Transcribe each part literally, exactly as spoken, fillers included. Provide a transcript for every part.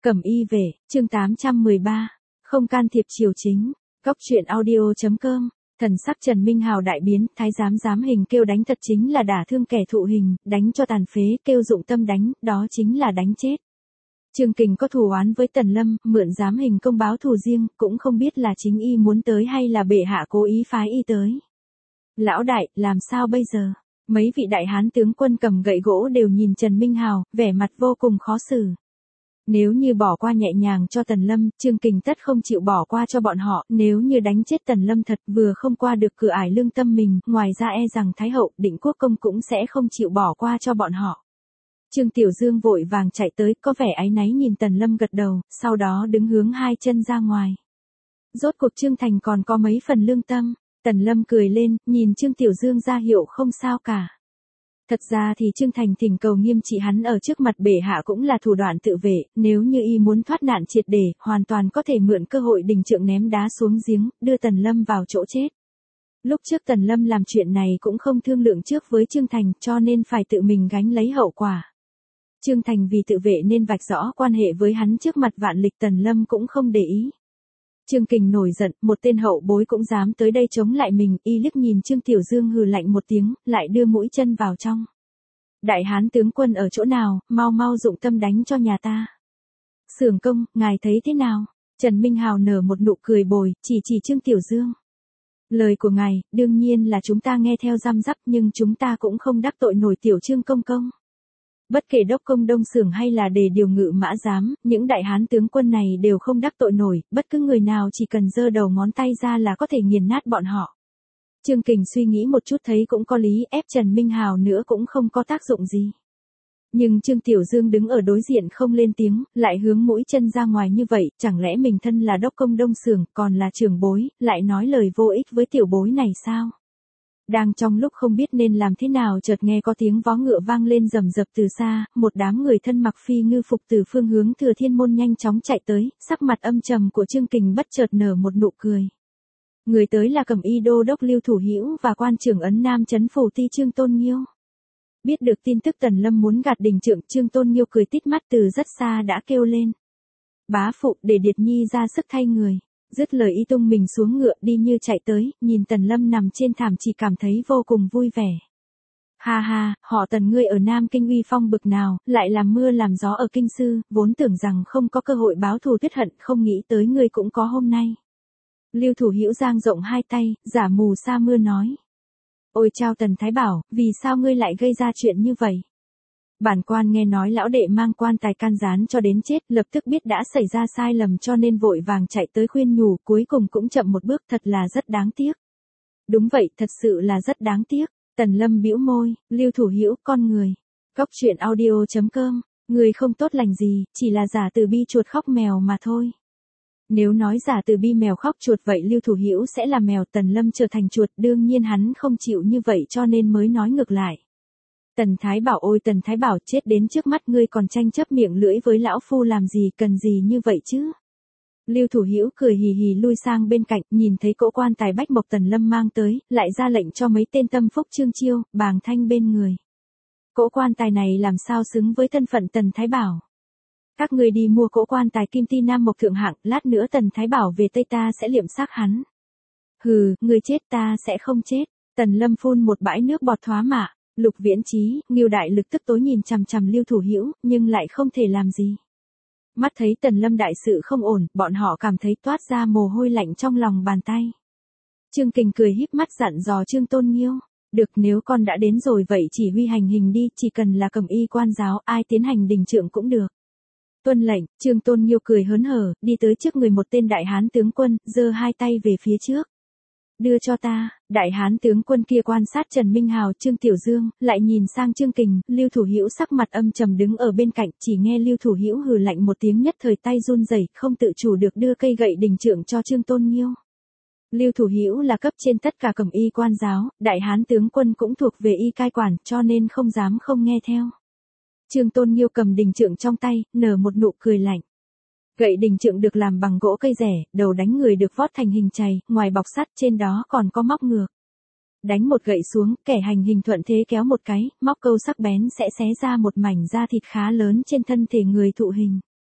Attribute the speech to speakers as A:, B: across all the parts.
A: Cẩm y về, chương tám trăm mười ba, không can thiệp triều chính, góc truyện audio chấm com, thần sắc Trần Minh Hào đại biến, thái giám giám hình kêu đánh thật chính là đả thương kẻ thụ hình, đánh cho tàn phế, kêu dụng tâm đánh, đó chính là đánh chết. Trương Kình có thù oán với Tần Lâm, mượn giám hình công báo thù riêng, cũng không biết là chính y muốn tới hay là bệ hạ cố ý phái y tới. Lão đại, làm sao bây giờ? Mấy vị đại hán tướng quân cầm gậy gỗ đều nhìn Trần Minh Hào, vẻ mặt vô cùng khó xử. Nếu như bỏ qua nhẹ nhàng cho Tần Lâm, Trương Kình tất không chịu bỏ qua cho bọn họ, nếu như đánh chết Tần Lâm thật vừa không qua được cửa ải lương tâm mình, ngoài ra e rằng Thái hậu, Định Quốc công cũng sẽ không chịu bỏ qua cho bọn họ. Trương Tiểu Dương vội vàng chạy tới, có vẻ áy náy nhìn Tần Lâm gật đầu, sau đó đứng hướng hai chân ra ngoài. Rốt cuộc Trương Thành còn có mấy phần lương tâm, Tần Lâm cười lên, nhìn Trương Tiểu Dương ra hiệu không sao cả. Thật ra thì Trương Thành thỉnh cầu nghiêm trị hắn ở trước mặt bệ hạ cũng là thủ đoạn tự vệ, nếu như y muốn thoát nạn triệt để, hoàn toàn có thể mượn cơ hội đình trượng ném đá xuống giếng, đưa Tần Lâm vào chỗ chết. Lúc trước Tần Lâm làm chuyện này cũng không thương lượng trước với Trương Thành, cho nên phải tự mình gánh lấy hậu quả. Trương Thành vì tự vệ nên vạch rõ quan hệ với hắn trước mặt vạn lịch, Tần Lâm cũng không để ý. Trương Kình nổi giận, một tên hậu bối cũng dám tới đây chống lại mình, y liếc nhìn Trương Tiểu Dương hừ lạnh một tiếng, lại đưa mũi chân vào trong. Đại hán tướng quân ở chỗ nào, mau mau dụng tâm đánh cho nhà ta. Xưởng công, ngài thấy thế nào? Trần Minh Hào nở một nụ cười bồi, chỉ chỉ Trương Tiểu Dương. Lời của ngài, đương nhiên là chúng ta nghe theo răm rắp, nhưng chúng ta cũng không đắc tội nổi Tiểu Trương công công. Bất kể đốc công Đông Xưởng hay là đề điều ngự mã giám, những đại hán tướng quân này đều không đắc tội nổi, bất cứ người nào chỉ cần giơ đầu ngón tay ra là có thể nghiền nát bọn họ. Trương Kình suy nghĩ một chút thấy cũng có lý, ép Trần Minh Hào nữa cũng không có tác dụng gì. Nhưng Trương Tiểu Dương đứng ở đối diện không lên tiếng, lại hướng mũi chân ra ngoài như vậy, chẳng lẽ mình thân là đốc công Đông Xưởng, còn là trưởng bối, lại nói lời vô ích với tiểu bối này sao? Đang trong lúc không biết nên làm thế nào chợt nghe có tiếng vó ngựa vang lên rầm rập từ xa, một đám người thân mặc phi ngư phục từ phương hướng Thừa Thiên môn nhanh chóng chạy tới, sắc mặt âm trầm của Trương Kình bất chợt nở một nụ cười. Người tới là Cẩm y đô đốc Lưu Thủ Hữu và quan trưởng ấn Nam trấn phủ ti Trương Tôn Nghiêu. Biết được tin tức Tần Lâm muốn gạt đình trượng, Trương Tôn Nghiêu cười tít mắt từ rất xa đã kêu lên. Bá phụ, để Điệt Nhi ra sức thay người. Dứt lời y tung mình xuống ngựa đi như chạy tới, nhìn Tần Lâm nằm trên thảm chỉ cảm thấy vô cùng vui vẻ. Ha ha, họ Tần ngươi ở Nam Kinh uy phong bực nào, lại làm mưa làm gió ở Kinh Sư, vốn tưởng rằng không có cơ hội báo thù tuyết hận, không nghĩ tới ngươi cũng có hôm nay. Lưu Thủ Hữu giang rộng hai tay, giả mù sa mưa nói. Ôi chao Tần Thái Bảo, vì sao ngươi lại gây ra chuyện như vậy? Bản quan nghe nói lão đệ mang quan tài can gián cho đến chết, lập tức biết đã xảy ra sai lầm cho nên vội vàng chạy tới khuyên nhủ, cuối cùng cũng chậm một bước, thật là rất đáng tiếc. Đúng vậy, thật sự là rất đáng tiếc. Tần Lâm bĩu môi, Lưu Thủ Hữu, con người. Góc truyện audio chấm com, người không tốt lành gì, chỉ là giả từ bi chuột khóc mèo mà thôi. Nếu nói giả từ bi mèo khóc chuột vậy Lưu Thủ Hữu sẽ là mèo, Tần Lâm trở thành chuột, đương nhiên hắn không chịu như vậy cho nên mới nói ngược lại. Tần Thái Bảo ôi Tần Thái Bảo, chết đến trước mắt ngươi còn tranh chấp miệng lưỡi với lão phu làm gì, cần gì như vậy chứ? Lưu Thủ Hữu cười hì hì lui sang bên cạnh, nhìn thấy cỗ quan tài bách mộc Tần Lâm mang tới, lại ra lệnh cho mấy tên tâm phúc Trương Chiêu, Bàng Thanh bên người. Cỗ quan tài này làm sao xứng với thân phận Tần Thái Bảo? Các ngươi đi mua cỗ quan tài kim ti nam mộc thượng hạng, lát nữa Tần Thái Bảo về Tây ta sẽ liệm xác hắn. Hừ, ngươi chết ta sẽ không chết. Tần Lâm phun một bãi nước bọt thoá mạ. Lục Viễn Chí, Ngưu đại lực tức tối nhìn chằm chằm Lưu Thủ Hữu, nhưng lại không thể làm gì. Mắt thấy Tần Lâm đại sự không ổn, bọn họ cảm thấy toát ra mồ hôi lạnh trong lòng bàn tay. Trương Kình cười híp mắt dặn dò Trương Tôn Nghiêu, được nếu con đã đến rồi vậy chỉ huy hành hình đi, chỉ cần là Cẩm y quan giáo, ai tiến hành đình trượng cũng được. Tuân lệnh, Trương Tôn Nghiêu cười hớn hở, đi tới trước người một tên đại hán tướng quân, giơ hai tay về phía trước. Đưa cho ta, đại hán tướng quân kia quan sát Trần Minh Hào, Trương Tiểu Dương, lại nhìn sang Trương Kình, Lưu Thủ Hữu sắc mặt âm trầm đứng ở bên cạnh, chỉ nghe Lưu Thủ Hữu hừ lạnh một tiếng nhất thời tay run rẩy, không tự chủ được đưa cây gậy đình trượng cho Trương Tôn Nghiêu. Lưu Thủ Hữu là cấp trên tất cả Cẩm y quan giáo, đại hán tướng quân cũng thuộc về y cai quản, cho nên không dám không nghe theo. Trương Tôn Nghiêu cầm đình trượng trong tay, nở một nụ cười lạnh. Gậy đình trượng được làm bằng gỗ cây rẻ, đầu đánh người được vót thành hình chày, ngoài bọc sắt trên đó còn có móc ngược. Đánh một gậy xuống, kẻ hành hình thuận thế kéo một cái, móc câu sắc bén sẽ xé ra một mảnh da thịt khá lớn trên thân thể người thụ hình.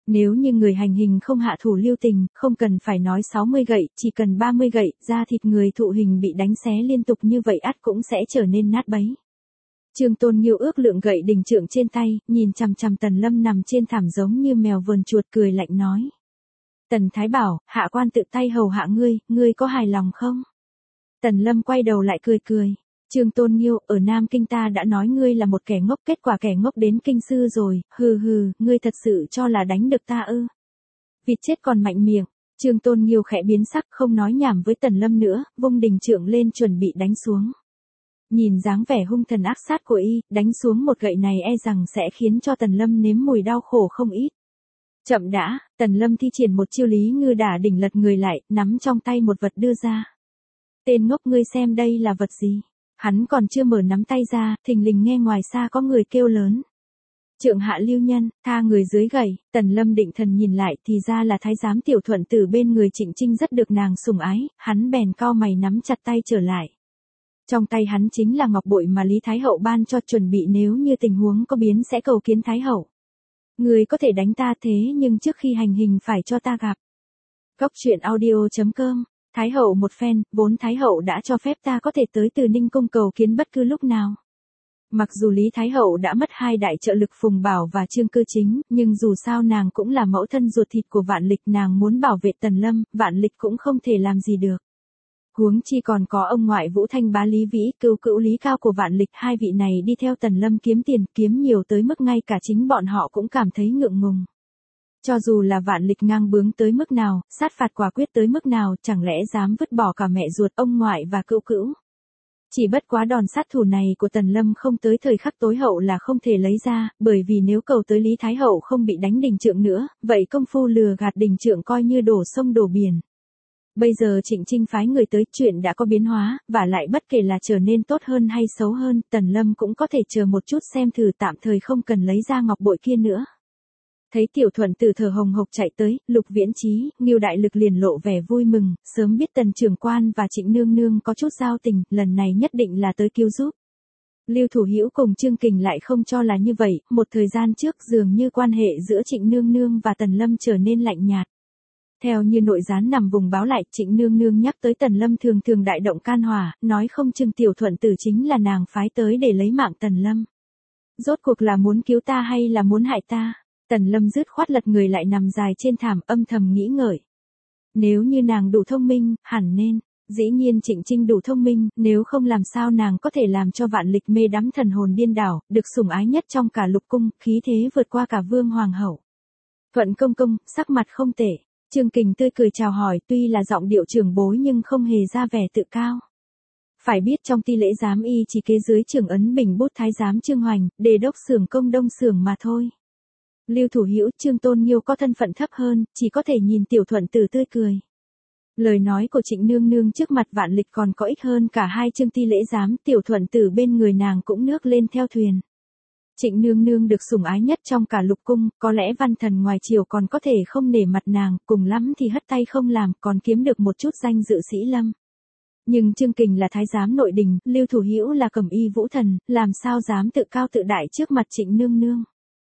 A: Nếu như người hành hình không hạ thủ lưu tình, không cần phải nói sáu mươi gậy, chỉ cần ba mươi gậy, da thịt người thụ hình bị đánh xé liên tục như vậy ắt cũng sẽ trở nên nát bấy. Trương Tôn Nghiêu ước lượng gậy đình trượng trên tay, nhìn chằm chằm Tần Lâm nằm trên thảm giống như mèo vờn chuột cười lạnh nói. Tần Thái bảo, hạ quan tự tay hầu hạ ngươi, ngươi có hài lòng không? Tần Lâm quay đầu lại cười cười. Trương Tôn Nghiêu, ở Nam Kinh ta đã nói ngươi là một kẻ ngốc, kết quả kẻ ngốc đến kinh sư rồi, hừ hừ, ngươi thật sự cho là đánh được ta ư? Vịt chết còn mạnh miệng. Trương Tôn Nghiêu khẽ biến sắc, không nói nhảm với Tần Lâm nữa, vung đình trượng lên chuẩn bị đánh xuống. Nhìn dáng vẻ hung thần ác sát của y, đánh xuống một gậy này e rằng sẽ khiến cho Tần Lâm nếm mùi đau khổ không ít. Chậm đã, Tần Lâm thi triển một chiêu Lý Ngư Đả đỉnh lật người lại, nắm trong tay một vật đưa ra. Tên ngốc, ngươi xem đây là vật gì? Hắn còn chưa mở nắm tay ra, thình lình nghe ngoài xa có người kêu lớn. Trượng hạ lưu nhân, tha người dưới gậy. Tần Lâm định thần nhìn lại thì ra là thái giám Tiểu Thuận Tử bên người Trịnh Trinh rất được nàng sủng ái, hắn bèn cau mày nắm chặt tay trở lại. Trong tay hắn chính là ngọc bội mà Lý Thái Hậu ban cho, chuẩn bị nếu như tình huống có biến sẽ cầu kiến Thái Hậu. Người có thể đánh ta thế nhưng trước khi hành hình phải cho ta gặp. Góc truyện audio chấm com. Thái Hậu một phen, vốn Thái Hậu đã cho phép ta có thể tới Từ Ninh Cung cầu kiến bất cứ lúc nào. Mặc dù Lý Thái Hậu đã mất hai đại trợ lực Phùng Bảo và Trương Cư Chính, nhưng dù sao nàng cũng là mẫu thân ruột thịt của Vạn Lịch, nàng muốn bảo vệ Tần Lâm, Vạn Lịch cũng không thể làm gì được. Huống chi còn có ông ngoại Vũ Thanh bá Lý Vĩ, cữu cữu Lý Cao của Vạn Lịch, hai vị này đi theo Tần Lâm kiếm tiền, kiếm nhiều tới mức ngay cả chính bọn họ cũng cảm thấy ngượng ngùng. Cho dù là Vạn Lịch ngang bướng tới mức nào, sát phạt quả quyết tới mức nào, chẳng lẽ dám vứt bỏ cả mẹ ruột, ông ngoại và cữu cữu. Chỉ bất quá đòn sát thủ này của Tần Lâm không tới thời khắc tối hậu là không thể lấy ra, bởi vì nếu cầu tới Lý Thái Hậu không bị đánh đình trượng nữa, vậy công phu lừa gạt đình trượng coi như đổ sông đổ biển. Bây giờ Trịnh Trinh phái người tới, chuyện đã có biến hóa, và lại bất kể là trở nên tốt hơn hay xấu hơn, Tần Lâm cũng có thể chờ một chút xem thử, tạm thời không cần lấy ra ngọc bội kia nữa. Thấy Tiểu Thuận Tử thở hồng hộc chạy tới, Lục Viễn Chí, Ngưu Đại Lực liền lộ vẻ vui mừng, sớm biết Tần trưởng quan và Trịnh nương nương có chút giao tình, lần này nhất định là tới cứu giúp. Lưu Thủ Hữu cùng Trương Kình lại không cho là như vậy, một thời gian trước dường như quan hệ giữa Trịnh nương nương và Tần Lâm trở nên lạnh nhạt. Theo như nội gián nằm vùng báo lại, Trịnh nương nương nhắc tới Tần Lâm thường thường đại động can hỏa, nói không chừng Tiểu Thuận Tử chính là nàng phái tới để lấy mạng Tần Lâm. Rốt cuộc là muốn cứu ta hay là muốn hại ta? Tần Lâm dứt khoát lật người lại nằm dài trên thảm, âm thầm nghĩ ngợi. Nếu như nàng đủ thông minh, hẳn nên, dĩ nhiên Trịnh Trinh đủ thông minh, nếu không làm sao nàng có thể làm cho Vạn Lịch mê đắm thần hồn điên đảo, được sủng ái nhất trong cả lục cung, khí thế vượt qua cả vương hoàng hậu. Thuận công công, sắc mặt không tệ. Trương Kình tươi cười chào hỏi, tuy là giọng điệu trưởng bối nhưng không hề ra vẻ tự cao. Phải biết trong ti lễ giám y chỉ kế dưới trưởng ấn bình bút thái giám Trương Hoành, đề đốc xưởng công đông xưởng mà thôi. Lưu Thủ Hữu, Trương Tôn Nghiêu có thân phận thấp hơn, chỉ có thể nhìn Tiểu Thuận Tử tươi cười. Lời nói của Trịnh nương nương trước mặt Vạn Lịch còn có ích hơn cả hai chương ti lễ giám, Tiểu Thuận Tử bên người nàng cũng nước lên theo thuyền. Trịnh nương nương được sủng ái nhất trong cả lục cung, có lẽ văn thần ngoài triều còn có thể không nể mặt nàng, cùng lắm thì hất tay không làm, còn kiếm được một chút danh dự sĩ lâm. Nhưng Trương Kình là thái giám nội đình, Lưu Thủ Hữu là cẩm y vũ thần, làm sao dám tự cao tự đại trước mặt Trịnh nương nương.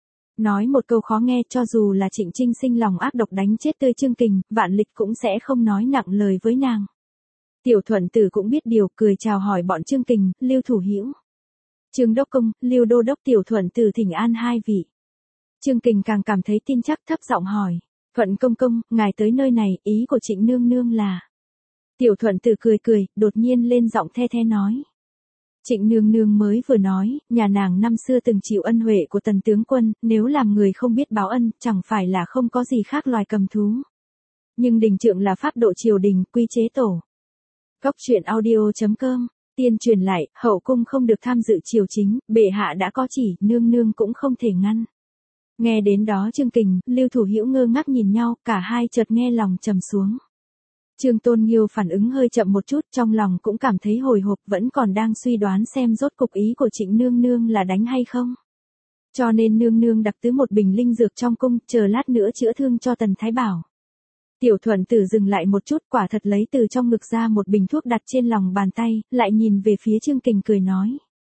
A: Nói một câu khó nghe, cho dù là Trịnh Trinh sinh lòng ác độc đánh chết tươi Trương Kình, Vạn Lịch cũng sẽ không nói nặng lời với nàng. Tiểu Thuận Tử cũng biết điều, cười chào hỏi bọn Trương Kình, Lưu Thủ Hữu. Trương Đốc Công, Lưu Đô Đốc, Tiểu Thuận Tử thỉnh an hai vị. Trương Kình càng cảm thấy tin chắc, thấp giọng hỏi. Thuận công công, ngài tới nơi này, ý của Trịnh nương nương là. Tiểu Thuận Tử cười cười, đột nhiên lên giọng the the nói. Trịnh nương nương mới vừa nói, nhà nàng năm xưa từng chịu ân huệ của Tần tướng quân, nếu làm người không biết báo ân, chẳng phải là không có gì khác loài cầm thú. Nhưng đình trượng là pháp độ triều đình, quy chế tổ. Góc truyện audio chấm com. Tiên truyền lại, hậu cung không được tham dự triều chính, bệ hạ đã có chỉ, nương nương cũng không thể ngăn. Nghe đến đó Trương Kình, Lưu Thủ Hữu ngơ ngác nhìn nhau, cả hai chợt nghe lòng trầm xuống. Trương Tôn Nghiêu phản ứng hơi chậm một chút, trong lòng cũng cảm thấy hồi hộp, vẫn còn đang suy đoán xem rốt cục ý của Trịnh nương nương là đánh hay không. Cho nên nương nương đặc tứ một bình linh dược trong cung, chờ lát nữa chữa thương cho Tần Thái Bảo. Tiểu Thuận Tử dừng lại một chút, quả thật lấy từ trong ngực ra một bình thuốc đặt trên lòng bàn tay, lại nhìn về phía Trương Kình cười nói.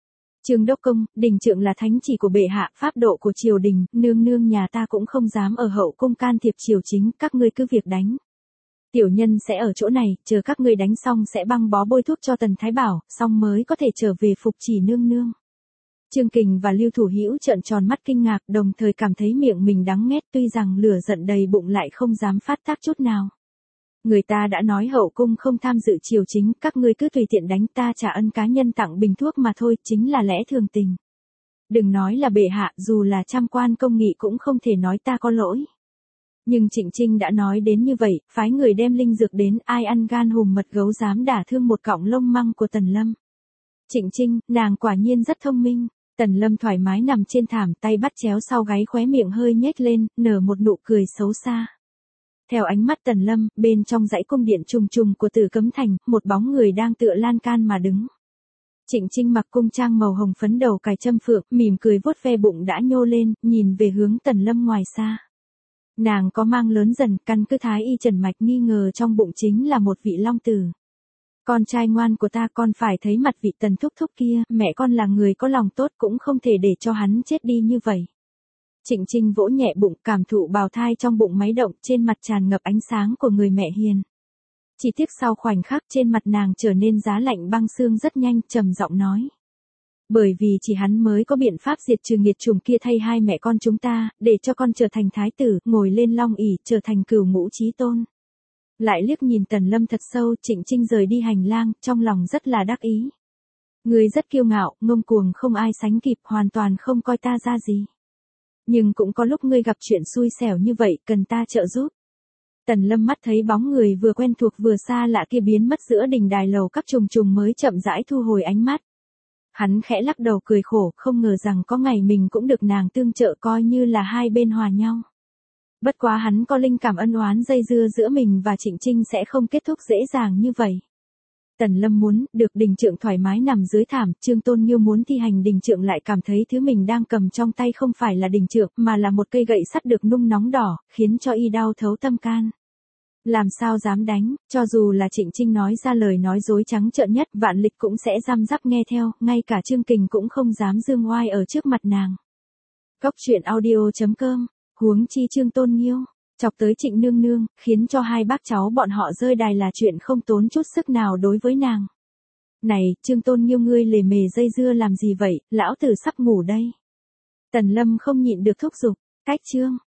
A: Trương Đốc Công, đình trượng là thánh chỉ của bệ hạ, pháp độ của triều đình, nương nương nhà ta cũng không dám ở hậu cung can thiệp triều chính, các ngươi cứ việc đánh. Tiểu nhân sẽ ở chỗ này, chờ các ngươi đánh xong sẽ băng bó bôi thuốc cho Tần Thái Bảo, xong mới có thể trở về phục chỉ nương nương. Trương Kình và Lưu Thủ Hữu trợn tròn mắt kinh ngạc, đồng thời cảm thấy miệng mình đắng nghét, tuy rằng lửa giận đầy bụng lại không dám phát tác chút nào. Người ta đã nói hậu cung không tham dự triều chính, các ngươi cứ tùy tiện đánh, ta trả ân cá nhân tặng bình thuốc mà thôi, chính là lẽ thường tình. Đừng nói là bệ hạ, dù là trăm quan công nghị cũng không thể nói ta có lỗi. Nhưng Trịnh Trinh đã nói đến như vậy, phái người đem linh dược đến, ai ăn gan hùm mật gấu dám đả thương một cọng lông măng của Tần Lâm. Trịnh Trinh, nàng quả nhiên rất thông minh. Tần Lâm thoải mái nằm trên thảm, tay bắt chéo sau gáy, khóe miệng hơi nhếch lên, nở một nụ cười xấu xa. Theo ánh mắt Tần Lâm, bên trong dãy cung điện trùng trùng của Tử Cấm Thành, một bóng người đang tựa lan can mà đứng. Trịnh Trinh mặc cung trang màu hồng phấn, đầu cài châm phượng, mỉm cười vuốt ve bụng đã nhô lên, nhìn về hướng Tần Lâm ngoài xa. Nàng có mang lớn dần, căn cứ thái y trần mạch nghi ngờ trong bụng chính là một vị long tử. Con trai ngoan của ta, con phải thấy mặt vị Tần thúc thúc kia, mẹ con là người có lòng tốt, cũng không thể để cho hắn chết đi như vậy. Trịnh Trinh vỗ nhẹ bụng, cảm thụ bào thai trong bụng máy động, trên mặt tràn ngập ánh sáng của người mẹ hiền. Chỉ tiếc sau khoảnh khắc trên mặt nàng trở nên giá lạnh băng xương rất nhanh, trầm giọng nói. Bởi vì chỉ hắn mới có biện pháp diệt trừ nghiệt chủng kia thay hai mẹ con chúng ta, để cho con trở thành thái tử, ngồi lên long ỷ, trở thành cửu ngũ chí tôn. Lại liếc nhìn Tần Lâm thật sâu, Trịnh Trinh rời đi hành lang, trong lòng rất là đắc ý. Người rất kiêu ngạo, ngông cuồng không ai sánh kịp, hoàn toàn không coi ta ra gì. Nhưng cũng có lúc ngươi gặp chuyện xui xẻo như vậy, cần ta trợ giúp. Tần Lâm mắt thấy bóng người vừa quen thuộc vừa xa lạ kia biến mất giữa đình đài lầu các trùng trùng mới chậm rãi thu hồi ánh mắt. Hắn khẽ lắc đầu cười khổ, không ngờ rằng có ngày mình cũng được nàng tương trợ, coi như là hai bên hòa nhau. Bất quá hắn có linh cảm ân oán dây dưa giữa mình và Trịnh Trinh sẽ không kết thúc dễ dàng như vậy. Tần Lâm muốn được đình trượng thoải mái nằm dưới thảm, Trương Tôn Nghiêu muốn thi hành đình trượng lại cảm thấy thứ mình đang cầm trong tay không phải là đình trượng mà là một cây gậy sắt được nung nóng đỏ, khiến cho y đau thấu tâm can. Làm sao dám đánh, cho dù là Trịnh Trinh nói ra lời nói dối trắng trợn nhất, Vạn Lịch cũng sẽ răm rắp nghe theo, ngay cả Trương Kình cũng không dám dương oai ở trước mặt nàng. Góc truyện audio chấm com, huống chi Trương Tôn Nghiêu, chọc tới Trịnh nương nương, khiến cho hai bác cháu bọn họ rơi đài là chuyện không tốn chút sức nào đối với nàng. Này, Trương Tôn Nghiêu, ngươi lề mề dây dưa làm gì vậy, lão tử sắp ngủ đây. Tần Lâm không nhịn được thúc giục, cách chương.